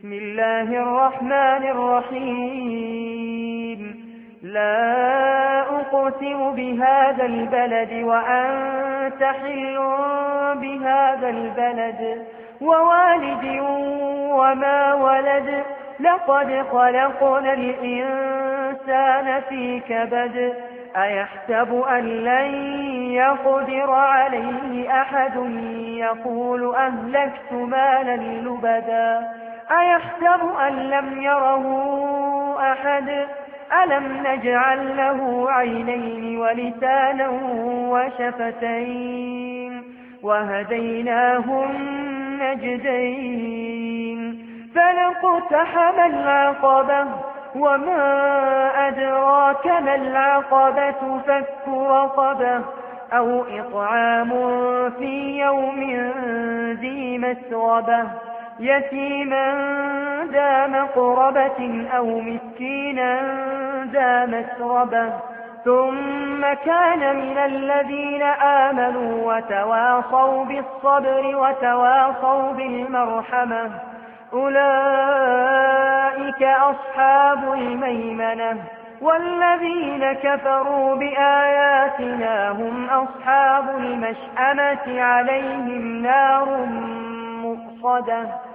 بسم الله الرحمن الرحيم لا أقسم بهذا البلد وأنت حل بهذا البلد ووالد وما ولد لقد خلقنا الإنسان في كبد أيحسب أن لن يقدر عليه أحد يقول أهلكت مالا لبدا أيحسب أن لم يره أحد ألم نجعل له عينين ولسانا وشفتين وهديناه النجدين فلاقتحم العقبة وما أدراك ما العقبة فك رقبة أو إطعام في يوم ذي مسغبة يتيما ذا مقربة أو مسكينا ذا مسربة ثم كان من الذين آمنوا وتواصوا بالصبر وتواصوا بالمرحمة أولئك أصحاب الميمنة والذين كفروا بآياتنا هم أصحاب المشأمة عليهم نار مؤصدة